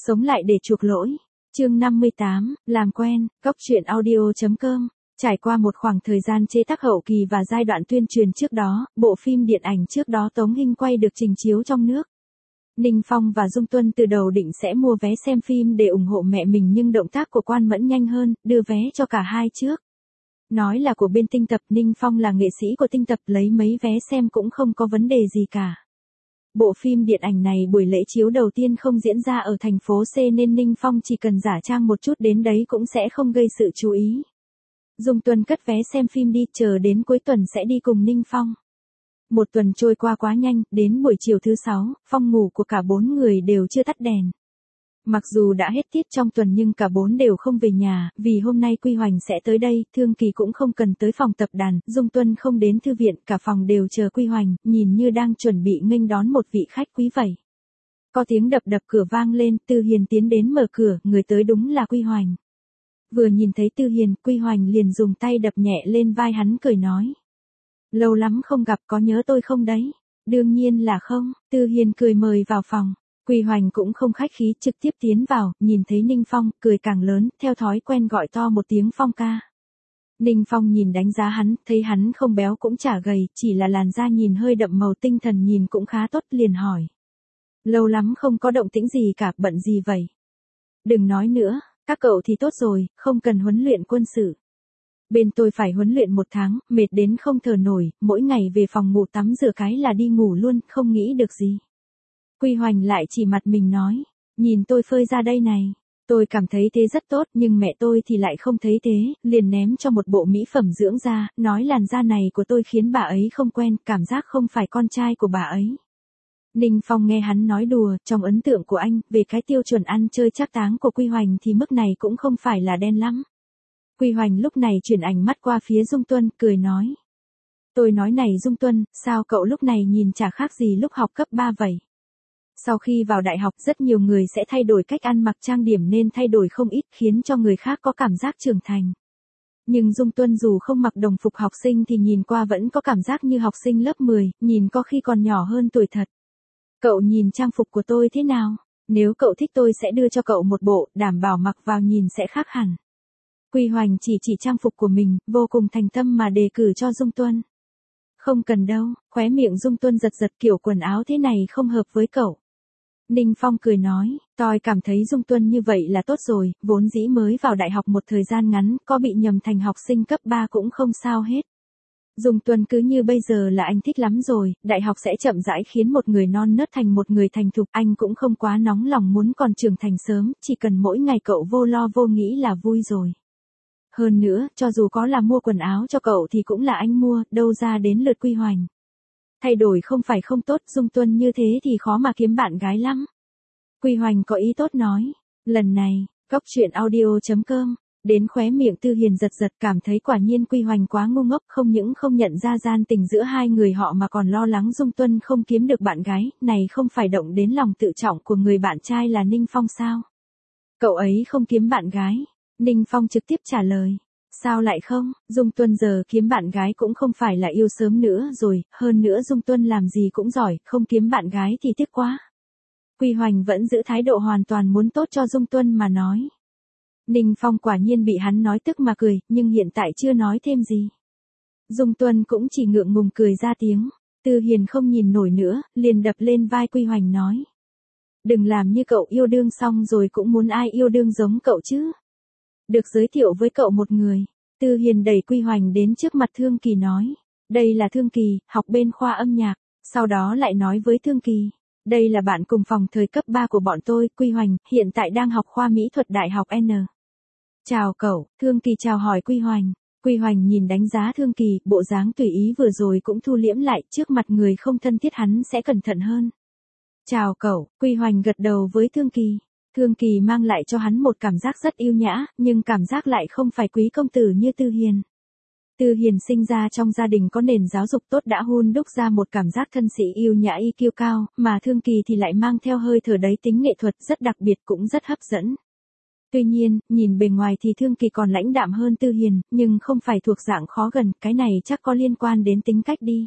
Sống lại để chuộc lỗi. Chương 58, làm quen, góc truyện audio.com. Trải qua một khoảng thời gian chế tác hậu kỳ và giai đoạn tuyên truyền trước đó, bộ phim điện ảnh trước đó Tống Hinh quay được trình chiếu trong nước. Ninh Phong và Dung Tuân từ đầu định sẽ mua vé xem phim để ủng hộ mẹ mình nhưng động tác của Quan Mẫn nhanh hơn, đưa vé cho cả hai trước. Nói là của bên Tinh Tập, Ninh Phong là nghệ sĩ của Tinh Tập, lấy mấy vé xem cũng không có vấn đề gì cả. Bộ phim điện ảnh này buổi lễ chiếu đầu tiên không diễn ra ở thành phố C nên Ninh Phong chỉ cần giả trang một chút đến đấy cũng sẽ không gây sự chú ý. Dung Tuân cất vé xem phim đi, chờ đến cuối tuần sẽ đi cùng Ninh Phong. Một tuần trôi qua quá nhanh, đến buổi chiều thứ 6, phòng ngủ của cả 4 người đều chưa tắt đèn. Mặc dù đã hết tiết trong tuần nhưng cả 4 đều không về nhà, vì hôm nay Quy Hoành sẽ tới đây, Thương Kỳ cũng không cần tới phòng tập đàn, Dung Tuân không đến thư viện, cả phòng đều chờ Quy Hoành, nhìn như đang chuẩn bị nghênh đón một vị khách quý vậy. Có tiếng đập đập cửa vang lên, Tư Hiền tiến đến mở cửa, người tới đúng là Quy Hoành. Vừa nhìn thấy Tư Hiền, Quy Hoành liền dùng tay đập nhẹ lên vai hắn cười nói. Lâu lắm không gặp, có nhớ tôi không đấy? Đương nhiên là không, Tư Hiền cười mời vào phòng. Quy Hoành cũng không khách khí, trực tiếp tiến vào, nhìn thấy Ninh Phong, cười càng lớn, theo thói quen gọi to một tiếng Phong ca. Ninh Phong nhìn đánh giá hắn, thấy hắn không béo cũng chả gầy, chỉ là làn da nhìn hơi đậm màu, tinh thần nhìn cũng khá tốt, liền hỏi. Lâu lắm không có động tĩnh gì cả, bận gì vậy? Đừng nói nữa, các cậu thì tốt rồi, không cần huấn luyện quân sự. Bên tôi phải huấn luyện 1 tháng, mệt đến không thở nổi, mỗi ngày về phòng ngủ tắm rửa cái là đi ngủ luôn, không nghĩ được gì. Quy Hoành lại chỉ mặt mình nói, nhìn tôi phơi ra đây này, tôi cảm thấy thế rất tốt nhưng mẹ tôi thì lại không thấy thế, liền ném cho một bộ mỹ phẩm dưỡng da, nói làn da này của tôi khiến bà ấy không quen, cảm giác không phải con trai của bà ấy. Ninh Phong nghe hắn nói đùa, trong ấn tượng của anh, về cái tiêu chuẩn ăn chơi trác táng của Quy Hoành thì mức này cũng không phải là đen lắm. Quy Hoành lúc này chuyển ánh mắt qua phía Dung Tuân, cười nói. Tôi nói này Dung Tuân, sao cậu lúc này nhìn chả khác gì lúc học cấp 3 vậy? Sau khi vào đại học rất nhiều người sẽ thay đổi cách ăn mặc trang điểm nên thay đổi không ít khiến cho người khác có cảm giác trưởng thành. Nhưng Dung Tuân dù không mặc đồng phục học sinh thì nhìn qua vẫn có cảm giác như học sinh lớp 10, nhìn có khi còn nhỏ hơn tuổi thật. Cậu nhìn trang phục của tôi thế nào? Nếu cậu thích tôi sẽ đưa cho cậu một bộ, đảm bảo mặc vào nhìn sẽ khác hẳn. Quy Hoành chỉ trang phục của mình, vô cùng thành tâm mà đề cử cho Dung Tuân. Không cần đâu, khóe miệng Dung Tuân giật giật, kiểu quần áo thế này không hợp với cậu. Ninh Phong cười nói, tôi cảm thấy Dung Tuân như vậy là tốt rồi, vốn dĩ mới vào đại học một thời gian ngắn, có bị nhầm thành học sinh cấp 3 cũng không sao hết. Dung Tuân cứ như bây giờ là anh thích lắm rồi, đại học sẽ chậm rãi khiến một người non nớt thành một người thành thục, anh cũng không quá nóng lòng muốn còn trưởng thành sớm, chỉ cần mỗi ngày cậu vô lo vô nghĩ là vui rồi. Hơn nữa, cho dù có là mua quần áo cho cậu thì cũng là anh mua, đâu ra đến lượt Quy Hoành. Thay đổi không phải không tốt, Dung Tuân như thế thì khó mà kiếm bạn gái lắm. Quy Hoành có ý tốt nói, lần này, góc truyện audio.com, đến khóe miệng Tư Hiền giật giật, cảm thấy quả nhiên Quy Hoành quá ngu ngốc, không những không nhận ra gian tình giữa hai người họ mà còn lo lắng Dung Tuân không kiếm được bạn gái, này không phải động đến lòng tự trọng của người bạn trai là Ninh Phong sao? Cậu ấy không kiếm bạn gái. Ninh Phong trực tiếp trả lời. Sao lại không, Dung Tuân giờ kiếm bạn gái cũng không phải là yêu sớm nữa rồi, hơn nữa Dung Tuân làm gì cũng giỏi, không kiếm bạn gái thì tiếc quá. Quy Hoành vẫn giữ thái độ hoàn toàn muốn tốt cho Dung Tuân mà nói. Ninh Phong quả nhiên bị hắn nói tức mà cười, nhưng hiện tại chưa nói thêm gì. Dung Tuân cũng chỉ ngượng ngùng cười ra tiếng. Tư Hiền không nhìn nổi nữa, liền đập lên vai Quy Hoành nói. Đừng làm như cậu yêu đương xong rồi cũng muốn ai yêu đương giống cậu chứ. Được giới thiệu với cậu một người. Tư Hiền đẩy Quy Hoành đến trước mặt Thương Kỳ nói. Đây là Thương Kỳ, học bên khoa âm nhạc. Sau đó lại nói với Thương Kỳ. Đây là bạn cùng phòng thời cấp 3 của bọn tôi, Quy Hoành, hiện tại đang học khoa mỹ thuật đại học N. Chào cậu, Thương Kỳ chào hỏi Quy Hoành. Quy Hoành nhìn đánh giá Thương Kỳ, bộ dáng tùy ý vừa rồi cũng thu liễm lại, trước mặt người không thân thiết hắn sẽ cẩn thận hơn. Chào cậu, Quy Hoành gật đầu với Thương Kỳ. Thương Kỳ mang lại cho hắn một cảm giác rất yêu nhã, nhưng cảm giác lại không phải quý công tử như Tư Hiền. Tư Hiền sinh ra trong gia đình có nền giáo dục tốt đã hun đúc ra một cảm giác thân sĩ yêu nhã IQ cao, mà Thương Kỳ thì lại mang theo hơi thở đấy tính nghệ thuật rất đặc biệt cũng rất hấp dẫn. Tuy nhiên, nhìn bề ngoài thì Thương Kỳ còn lãnh đạm hơn Tư Hiền, nhưng không phải thuộc dạng khó gần, cái này chắc có liên quan đến tính cách đi.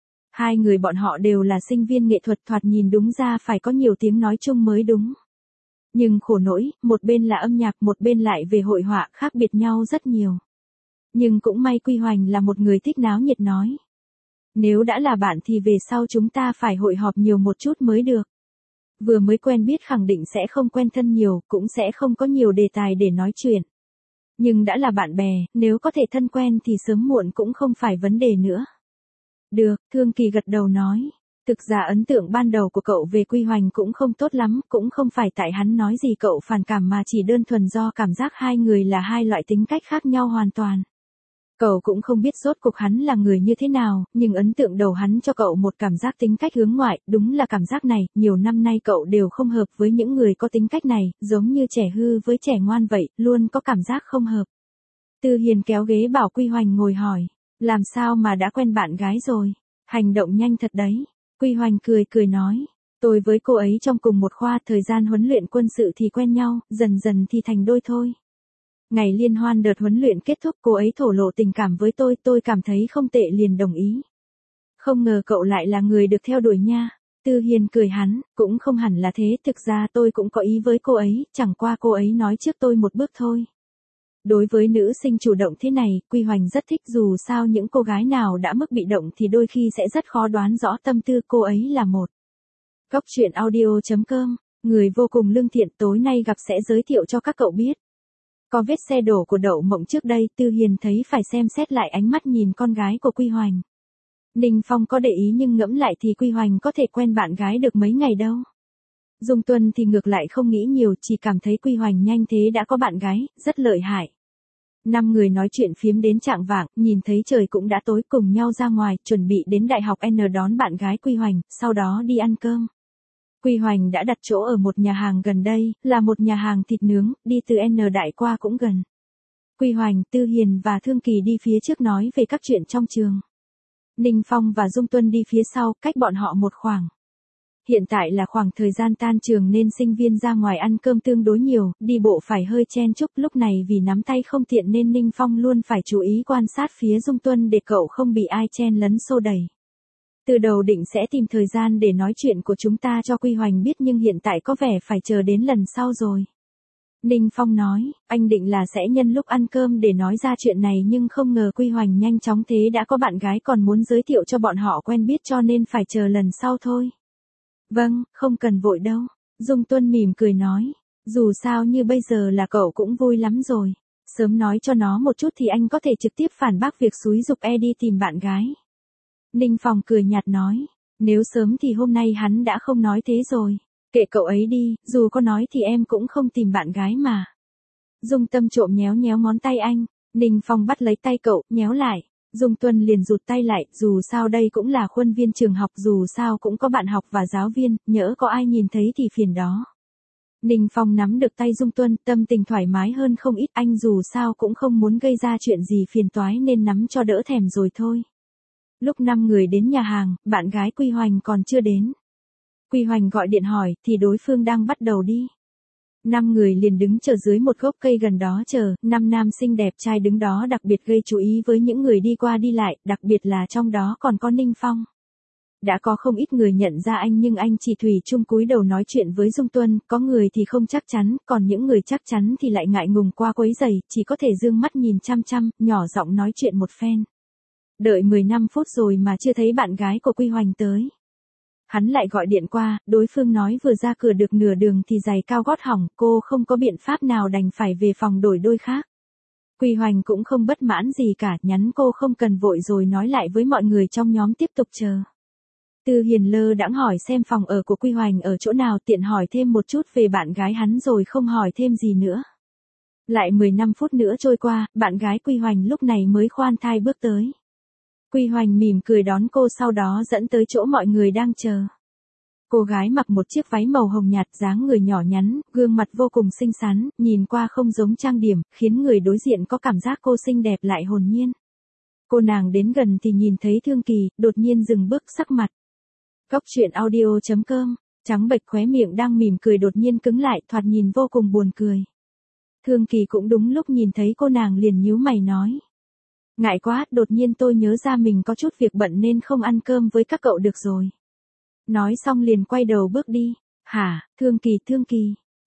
Hai người bọn họ đều là sinh viên nghệ thuật, thoạt nhìn đúng ra phải có nhiều tiếng nói chung mới đúng. Nhưng khổ nỗi, một bên là âm nhạc, một bên lại về hội họa, khác biệt nhau rất nhiều. Nhưng cũng may Quy Hoành là một người thích náo nhiệt nói. Nếu đã là bạn thì về sau chúng ta phải hội họp nhiều một chút mới được. Vừa mới quen biết khẳng định sẽ không quen thân nhiều, cũng sẽ không có nhiều đề tài để nói chuyện. Nhưng đã là bạn bè, nếu có thể thân quen thì sớm muộn cũng không phải vấn đề nữa. Được, Thương Kỳ gật đầu nói. Thực ra ấn tượng ban đầu của cậu về Quy Hoành cũng không tốt lắm, cũng không phải tại hắn nói gì cậu phản cảm mà chỉ đơn thuần do cảm giác hai người là hai loại tính cách khác nhau hoàn toàn. Cậu cũng không biết rốt cuộc hắn là người như thế nào, nhưng ấn tượng đầu hắn cho cậu một cảm giác tính cách hướng ngoại, đúng là cảm giác này, nhiều năm nay cậu đều không hợp với những người có tính cách này, giống như trẻ hư với trẻ ngoan vậy, luôn có cảm giác không hợp. Tư Hiền kéo ghế bảo Quy Hoành ngồi hỏi, làm sao mà đã quen bạn gái rồi, hành động nhanh thật đấy. Quy Hoành cười nói, tôi với cô ấy trong cùng một khoa, thời gian huấn luyện quân sự thì quen nhau, dần dần thì thành đôi thôi. Ngày liên hoan đợt huấn luyện kết thúc cô ấy thổ lộ tình cảm với tôi cảm thấy không tệ liền đồng ý. Không ngờ cậu lại là người được theo đuổi nha. Tư Hiền cười hắn, cũng không hẳn là thế, thực ra tôi cũng có ý với cô ấy, chẳng qua cô ấy nói trước tôi một bước thôi. Đối với nữ sinh chủ động thế này, Quy Hoành rất thích, dù sao những cô gái nào đã mức bị động thì đôi khi sẽ rất khó đoán rõ tâm tư cô ấy là một. Góc truyện audio.com, người vô cùng lương thiện, tối nay gặp sẽ giới thiệu cho các cậu biết. Có vết xe đổ của Đậu Mộng trước đây, Tư Hiền thấy phải xem xét lại ánh mắt nhìn con gái của Quy Hoành. Ninh Phong có để ý nhưng ngẫm lại thì Quy Hoành có thể quen bạn gái được mấy ngày đâu. Dung Tuân thì ngược lại không nghĩ nhiều, chỉ cảm thấy Quy Hoành nhanh thế đã có bạn gái, rất lợi hại. 5 người nói chuyện phiếm đến chạng vạng, nhìn thấy trời cũng đã tối, cùng nhau ra ngoài, chuẩn bị đến Đại học N đón bạn gái Quy Hoành, sau đó đi ăn cơm. Quy Hoành đã đặt chỗ ở một nhà hàng gần đây, là một nhà hàng thịt nướng, đi từ N Đại qua cũng gần. Quy Hoành, Tư Hiền và Thương Kỳ đi phía trước nói về các chuyện trong trường. Ninh Phong và Dung Tuân đi phía sau, cách bọn họ một khoảng. Hiện tại là khoảng thời gian tan trường nên sinh viên ra ngoài ăn cơm tương đối nhiều, đi bộ phải hơi chen chúc, lúc này vì nắm tay không tiện nên Ninh Phong luôn phải chú ý quan sát phía Dung Tuân để cậu không bị ai chen lấn xô đẩy. Từ đầu định sẽ tìm thời gian để nói chuyện của chúng ta cho Quy Hoành biết nhưng hiện tại có vẻ phải chờ đến lần sau rồi. Ninh Phong nói, anh định là sẽ nhân lúc ăn cơm để nói ra chuyện này nhưng không ngờ Quy Hoành nhanh chóng thế đã có bạn gái còn muốn giới thiệu cho bọn họ quen biết cho nên phải chờ lần sau thôi. Vâng, không cần vội đâu. Dung Tuân mỉm cười nói, dù sao như bây giờ là cậu cũng vui lắm rồi. Sớm nói cho nó một chút thì anh có thể trực tiếp phản bác việc xúi giục đi tìm bạn gái. Ninh Phong cười nhạt nói, nếu sớm thì hôm nay hắn đã không nói thế rồi. Kệ cậu ấy đi, dù có nói thì em cũng không tìm bạn gái mà. Dung Tâm trộm nhéo nhéo ngón tay anh, Ninh Phong bắt lấy tay cậu, nhéo lại. Dung Tuân liền rụt tay lại, dù sao đây cũng là khuôn viên trường học, dù sao cũng có bạn học và giáo viên, nhỡ có ai nhìn thấy thì phiền đó. Ninh Phong nắm được tay Dung Tuân, tâm tình thoải mái hơn không ít, anh dù sao cũng không muốn gây ra chuyện gì phiền toái nên nắm cho đỡ thèm rồi thôi. Lúc 5 người đến nhà hàng, bạn gái Quy Hoành còn chưa đến. Quy Hoành gọi điện hỏi thì đối phương đang bắt đầu đi. 5 người liền đứng chờ dưới một gốc cây gần đó chờ, 5 nam sinh đẹp trai đứng đó đặc biệt gây chú ý với những người đi qua đi lại, đặc biệt là trong đó còn có Ninh Phong. Đã có không ít người nhận ra anh nhưng anh chỉ thủy chung cúi đầu nói chuyện với Dung Tuân, có người thì không chắc chắn, còn những người chắc chắn thì lại ngại ngùng qua quấy rầy, chỉ có thể dương mắt nhìn chăm chăm, nhỏ giọng nói chuyện một phen. Đợi 15 phút rồi mà chưa thấy bạn gái của Quy Hoành tới. Hắn lại gọi điện qua, đối phương nói vừa ra cửa được nửa đường thì giày cao gót hỏng, cô không có biện pháp nào đành phải về phòng đổi đôi khác. Quy Hoành cũng không bất mãn gì cả, nhắn cô không cần vội rồi nói lại với mọi người trong nhóm tiếp tục chờ. Tư Hiền lơ đãng hỏi xem phòng ở của Quy Hoành ở chỗ nào, tiện hỏi thêm một chút về bạn gái hắn rồi không hỏi thêm gì nữa. Lại 15 phút nữa trôi qua, bạn gái Quy Hoành lúc này mới khoan thai bước tới. Quy Hoành mỉm cười đón cô sau đó dẫn tới chỗ mọi người đang chờ. Cô gái mặc một chiếc váy màu hồng nhạt, dáng người nhỏ nhắn, gương mặt vô cùng xinh xắn, nhìn qua không giống trang điểm, khiến người đối diện có cảm giác cô xinh đẹp lại hồn nhiên. Cô nàng đến gần thì nhìn thấy Thương Kỳ, đột nhiên dừng bước, sắc mặt. Góc truyện audio.com, trắng bệch khóe miệng đang mỉm cười đột nhiên cứng lại, thoạt nhìn vô cùng buồn cười. Thương Kỳ cũng đúng lúc nhìn thấy cô nàng liền nhíu mày nói. Ngại quá, đột nhiên tôi nhớ ra mình có chút việc bận nên không ăn cơm với các cậu được rồi. Nói xong liền quay đầu bước đi. Hả, Thương Kỳ,